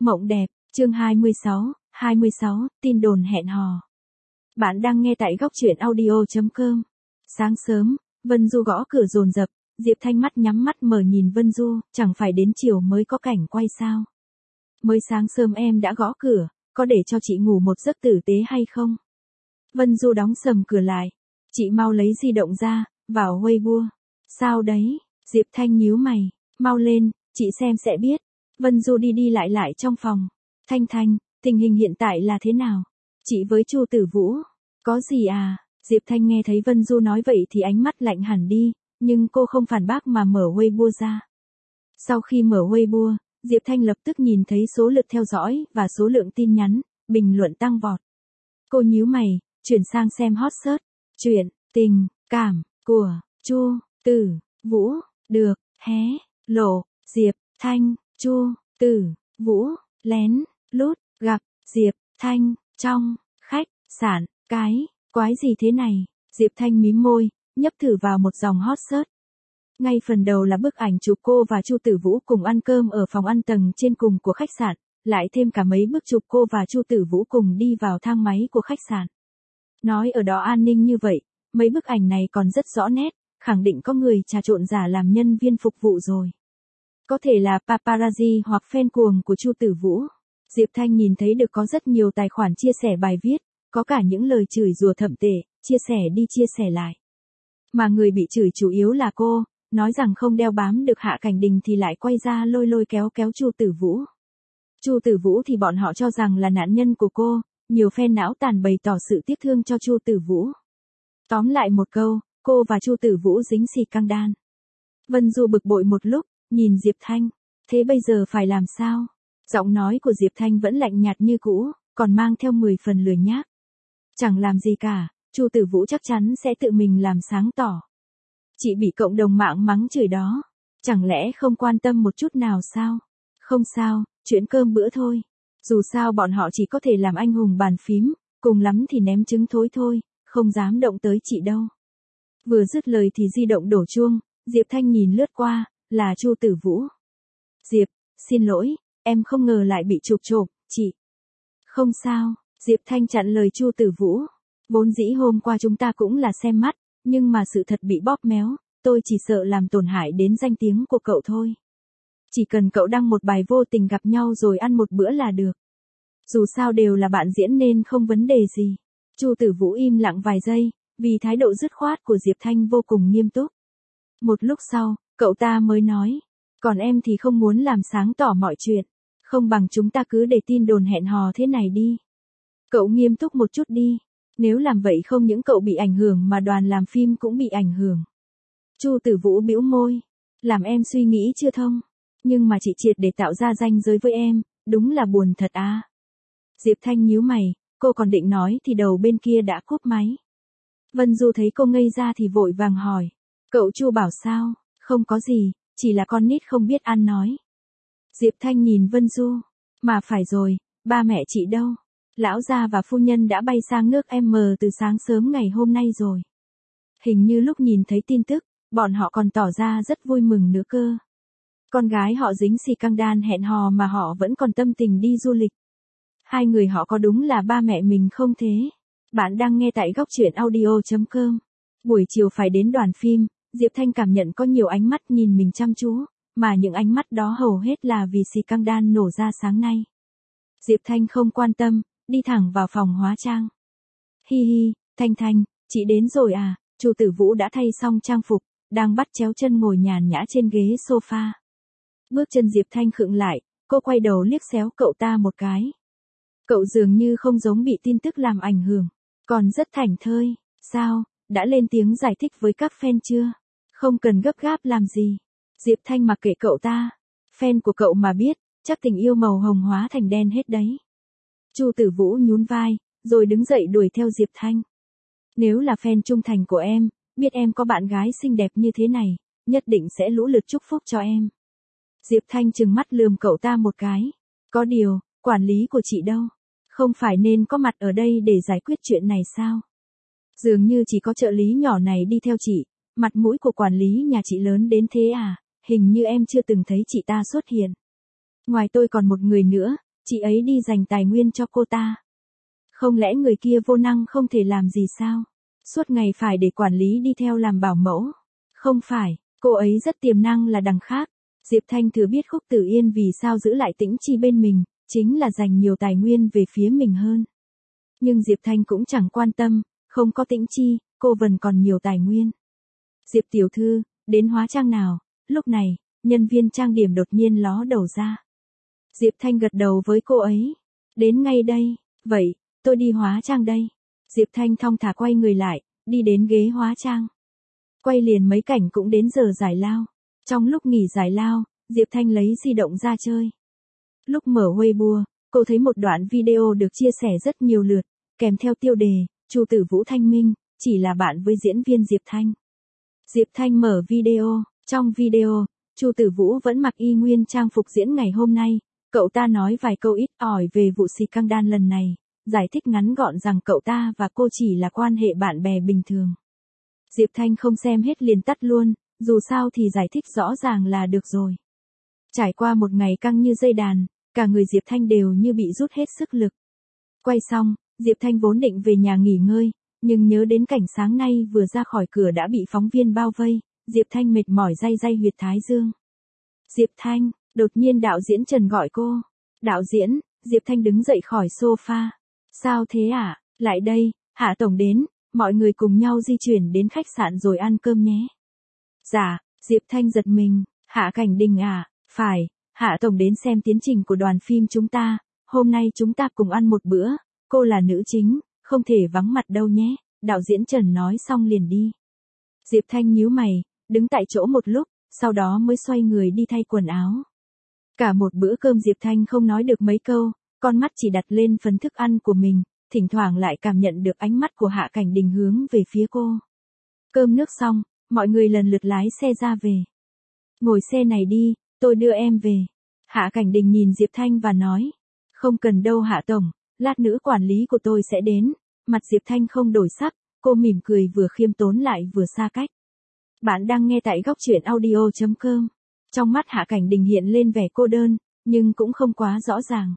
Mộng đẹp, chương 26, tin đồn hẹn hò. Bạn đang nghe tại góc truyện audio.com. Sáng sớm, Vân Du gõ cửa dồn dập, Diệp Thanh mắt nhắm mắt mở nhìn Vân Du, chẳng phải đến chiều mới có cảnh quay sao. Mới sáng sớm em đã gõ cửa, có để cho chị ngủ một giấc tử tế hay không? Vân Du đóng sầm cửa lại. Chị mau lấy di động ra, vào Weibo. Sao đấy? Diệp Thanh nhíu mày, mau lên, chị xem sẽ biết. Vân Du đi lại trong phòng. Thanh, tình hình hiện tại là thế nào? Chị với Chu Tử Vũ. Có gì à? Diệp Thanh nghe thấy Vân Du nói vậy thì ánh mắt lạnh hẳn đi, nhưng cô không phản bác mà mở Weibo ra. Sau khi mở Weibo, Diệp Thanh lập tức nhìn thấy số lượt theo dõi và số lượng tin nhắn, bình luận tăng vọt. Cô nhíu mày, chuyển sang xem hot search. Chuyện, tình, cảm, của, Chu, Tử, Vũ, được, hé, lộ, Diệp, Thanh, Chu, Tử, Vũ, lén, lút, gặp, Diệp, Thanh, trong, khách, sạn, cái, quái gì thế này? Diệp Thanh mím môi, nhấp thử vào một dòng hot search. Ngay phần đầu là bức ảnh chụp cô và Chu Tử Vũ cùng ăn cơm ở phòng ăn tầng trên cùng của khách sạn, lại thêm cả mấy bức chụp cô và Chu Tử Vũ cùng đi vào thang máy của khách sạn. Nói ở đó an ninh như vậy, mấy bức ảnh này còn rất rõ nét, khẳng định có người trà trộn giả làm nhân viên phục vụ rồi. Có thể là paparazzi hoặc fan cuồng của Chu Tử Vũ. Diệp Thanh nhìn thấy được có rất nhiều tài khoản chia sẻ bài viết, có cả những lời chửi rủa thậm tệ, chia sẻ đi chia sẻ lại. Mà người bị chửi chủ yếu là cô, nói rằng không đeo bám được Hạ Cảnh Đình thì lại quay ra lôi kéo Chu Tử Vũ. Chu Tử Vũ thì bọn họ cho rằng là nạn nhân của cô, nhiều fan não tàn bày tỏ sự tiếc thương cho Chu Tử Vũ. Tóm lại một câu, cô và Chu Tử Vũ dính xì căng đan. Vân Du bực bội một lúc, nhìn Diệp Thanh, thế bây giờ phải làm sao? Giọng nói của Diệp Thanh vẫn lạnh nhạt như cũ, còn mang theo 10 phần lười nhác. Chẳng làm gì cả, Chu Tử Vũ chắc chắn sẽ tự mình làm sáng tỏ. Chị bị cộng đồng mạng mắng chửi đó, chẳng lẽ không quan tâm một chút nào sao? Không sao, chuyện cơm bữa thôi. Dù sao bọn họ chỉ có thể làm anh hùng bàn phím, cùng lắm thì ném trứng thối thôi, không dám động tới chị đâu. Vừa dứt lời thì di động đổ chuông, Diệp Thanh nhìn lướt qua, là Chu Tử Vũ. Diệp, xin lỗi, em không ngờ lại bị chụp trộm, chị. Không sao, Diệp Thanh chặn lời Chu Tử Vũ. Vốn dĩ hôm qua chúng ta cũng là xem mắt, nhưng mà sự thật bị bóp méo, tôi chỉ sợ làm tổn hại đến danh tiếng của cậu thôi. Chỉ cần cậu đăng một bài vô tình gặp nhau rồi ăn một bữa là được. Dù sao đều là bạn diễn nên không vấn đề gì. Chu Tử Vũ im lặng vài giây, vì thái độ dứt khoát của Diệp Thanh vô cùng nghiêm túc. Một lúc sau, cậu ta mới nói, còn em thì không muốn làm sáng tỏ mọi chuyện, không bằng chúng ta cứ để tin đồn hẹn hò thế này đi. Cậu nghiêm túc một chút đi, nếu làm vậy không những cậu bị ảnh hưởng mà đoàn làm phim cũng bị ảnh hưởng. Chu Tử Vũ bĩu môi, làm em suy nghĩ chưa thông, nhưng mà chị triệt để tạo ra ranh giới với em, đúng là buồn thật à. Diệp Thanh nhíu mày, cô còn định nói thì đầu bên kia đã cúp máy. Vân Du thấy cô ngây ra thì vội vàng hỏi, cậu Chu bảo sao? Không có gì, chỉ là con nít không biết ăn nói. Diệp Thanh nhìn Vân Du, mà phải rồi, ba mẹ chị đâu? Lão gia và phu nhân đã bay sang nước M từ sáng sớm ngày hôm nay rồi. Hình như lúc nhìn thấy tin tức, bọn họ còn tỏ ra rất vui mừng nữa cơ. Con gái họ dính xì căng đan hẹn hò mà họ vẫn còn tâm tình đi du lịch. Hai người họ có đúng là ba mẹ mình không thế? Bạn đang nghe tại góc truyện audio.com. Buổi chiều phải đến đoàn phim, Diệp Thanh cảm nhận có nhiều ánh mắt nhìn mình chăm chú, mà những ánh mắt đó hầu hết là vì xì căng đan nổ ra sáng nay. Diệp Thanh không quan tâm, đi thẳng vào phòng hóa trang. Hi hi, Thanh, chị đến rồi à? Chu Tử Vũ đã thay xong trang phục, đang bắt chéo chân ngồi nhàn nhã trên ghế sofa. Bước chân Diệp Thanh khựng lại, cô quay đầu liếc xéo cậu ta một cái. Cậu dường như không giống bị tin tức làm ảnh hưởng, còn rất thảnh thơi. Sao, đã lên tiếng giải thích với các fan chưa? Không cần gấp gáp làm gì. Diệp Thanh mặc kệ cậu ta. Fan của cậu mà biết, chắc tình yêu màu hồng hóa thành đen hết đấy. Chu Tử Vũ nhún vai, rồi đứng dậy đuổi theo Diệp Thanh. Nếu là fan trung thành của em, biết em có bạn gái xinh đẹp như thế này, nhất định sẽ lũ lượt chúc phúc cho em. Diệp Thanh trừng mắt lườm cậu ta một cái. Có điều, quản lý của chị đâu? Không phải nên có mặt ở đây để giải quyết chuyện này sao? Dường như chỉ có trợ lý nhỏ này đi theo chị, mặt mũi của quản lý nhà chị lớn đến thế à? Hình như em chưa từng thấy chị ta xuất hiện. Ngoài tôi còn một người nữa, chị ấy đi dành tài nguyên cho cô ta. Không lẽ người kia vô năng không thể làm gì sao? Suốt ngày phải để quản lý đi theo làm bảo mẫu. Không phải, cô ấy rất tiềm năng là đằng khác. Diệp Thanh thừa biết Khúc Tử Yên vì sao giữ lại Tĩnh Chi bên mình, chính là dành nhiều tài nguyên về phía mình hơn. Nhưng Diệp Thanh cũng chẳng quan tâm, không có Tĩnh Chi, cô vẫn còn nhiều tài nguyên. Diệp tiểu thư, đến hóa trang nào? Lúc này, nhân viên trang điểm đột nhiên ló đầu ra. Diệp Thanh gật đầu với cô ấy. Đến ngay đây, vậy, tôi đi hóa trang đây. Diệp Thanh thong thả quay người lại, đi đến ghế hóa trang. Quay liền mấy cảnh cũng đến giờ giải lao. Trong lúc nghỉ giải lao, Diệp Thanh lấy di động ra chơi. Lúc mở Weibo, cô thấy một đoạn video được chia sẻ rất nhiều lượt, kèm theo tiêu đề, Chu Tử Vũ Thanh Minh, chỉ là bạn với diễn viên Diệp Thanh. Diệp Thanh mở video, trong video, Chu Tử Vũ vẫn mặc y nguyên trang phục diễn ngày hôm nay, cậu ta nói vài câu ít ỏi về vụ scandal lần này, giải thích ngắn gọn rằng cậu ta và cô chỉ là quan hệ bạn bè bình thường. Diệp Thanh không xem hết liền tắt luôn, dù sao thì giải thích rõ ràng là được rồi. Trải qua một ngày căng như dây đàn, cả người Diệp Thanh đều như bị rút hết sức lực. Quay xong, Diệp Thanh vốn định về nhà nghỉ ngơi, nhưng nhớ đến cảnh sáng nay vừa ra khỏi cửa đã bị phóng viên bao vây, Diệp Thanh mệt mỏi day day huyệt thái dương. Diệp Thanh, đột nhiên đạo diễn Trần gọi cô. Đạo diễn, Diệp Thanh đứng dậy khỏi sofa. Sao thế ạ? Lại đây, Hạ Tổng đến, mọi người cùng nhau di chuyển đến khách sạn rồi ăn cơm nhé. Dạ, Diệp Thanh giật mình, Hạ Cảnh Đình à, phải, Hạ Tổng đến xem tiến trình của đoàn phim chúng ta, hôm nay chúng ta cùng ăn một bữa, cô là nữ chính, không thể vắng mặt đâu nhé, đạo diễn Trần nói xong liền đi. Diệp Thanh nhíu mày, đứng tại chỗ một lúc, sau đó mới xoay người đi thay quần áo. Cả một bữa cơm Diệp Thanh không nói được mấy câu, con mắt chỉ đặt lên phần thức ăn của mình, thỉnh thoảng lại cảm nhận được ánh mắt của Hạ Cảnh Đình hướng về phía cô. Cơm nước xong, mọi người lần lượt lái xe ra về. Ngồi xe này đi, tôi đưa em về. Hạ Cảnh Đình nhìn Diệp Thanh và nói. Không cần đâu Hạ Tổng, lát nữa quản lý của tôi sẽ đến. Mặt Diệp Thanh không đổi sắc, cô mỉm cười vừa khiêm tốn lại vừa xa cách. Bạn đang nghe tại góc truyện audio.com. Trong mắt Hạ Cảnh Đình hiện lên vẻ cô đơn, nhưng cũng không quá rõ ràng.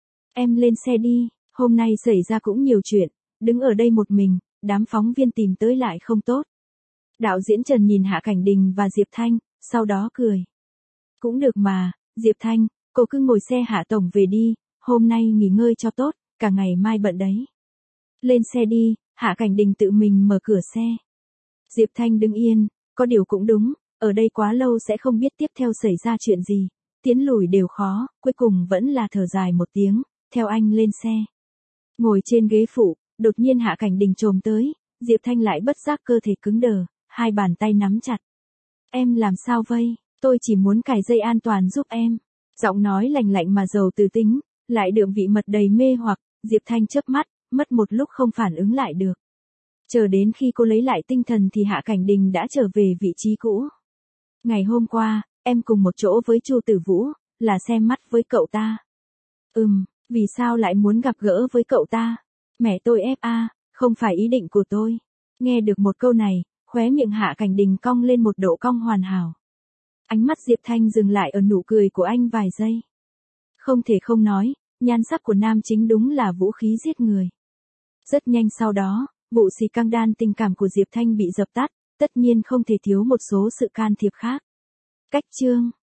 Em lên xe đi, hôm nay xảy ra cũng nhiều chuyện, đứng ở đây một mình, đám phóng viên tìm tới lại không tốt. Đạo diễn Trần nhìn Hạ Cảnh Đình và Diệp Thanh, sau đó cười. Cũng được mà, Diệp Thanh, cô cứ ngồi xe Hạ Tổng về đi, hôm nay nghỉ ngơi cho tốt, cả ngày mai bận đấy. Lên xe đi, Hạ Cảnh Đình tự mình mở cửa xe. Diệp Thanh đứng yên, có điều cũng đúng, ở đây quá lâu sẽ không biết tiếp theo xảy ra chuyện gì, tiến lùi đều khó, cuối cùng vẫn là thở dài một tiếng, theo anh lên xe. Ngồi trên ghế phụ, đột nhiên Hạ Cảnh Đình chồm tới, Diệp Thanh lại bất giác cơ thể cứng đờ, hai bàn tay nắm chặt. Em làm sao vây, tôi chỉ muốn cài dây an toàn giúp em. Giọng nói lành lạnh mà giàu từ tính, lại đượm vị mật đầy mê hoặc, Diệp Thanh chớp mắt, mất một lúc không phản ứng lại được. Chờ đến khi cô lấy lại tinh thần thì Hạ Cảnh Đình đã trở về vị trí cũ. Ngày hôm qua, em cùng một chỗ với Chu Tử Vũ, là xem mắt với cậu ta. Vì sao lại muốn gặp gỡ với cậu ta? Mẹ tôi ép a, không phải ý định của tôi. Nghe được một câu này, khóe miệng Hạ Cảnh Đình cong lên một độ cong hoàn hảo. Ánh mắt Diệp Thanh dừng lại ở nụ cười của anh vài giây. Không thể không nói, nhan sắc của nam chính đúng là vũ khí giết người. Rất nhanh sau đó, vụ scandal tình cảm của Diệp Thanh bị dập tắt, tất nhiên không thể thiếu một số sự can thiệp khác. Cách chương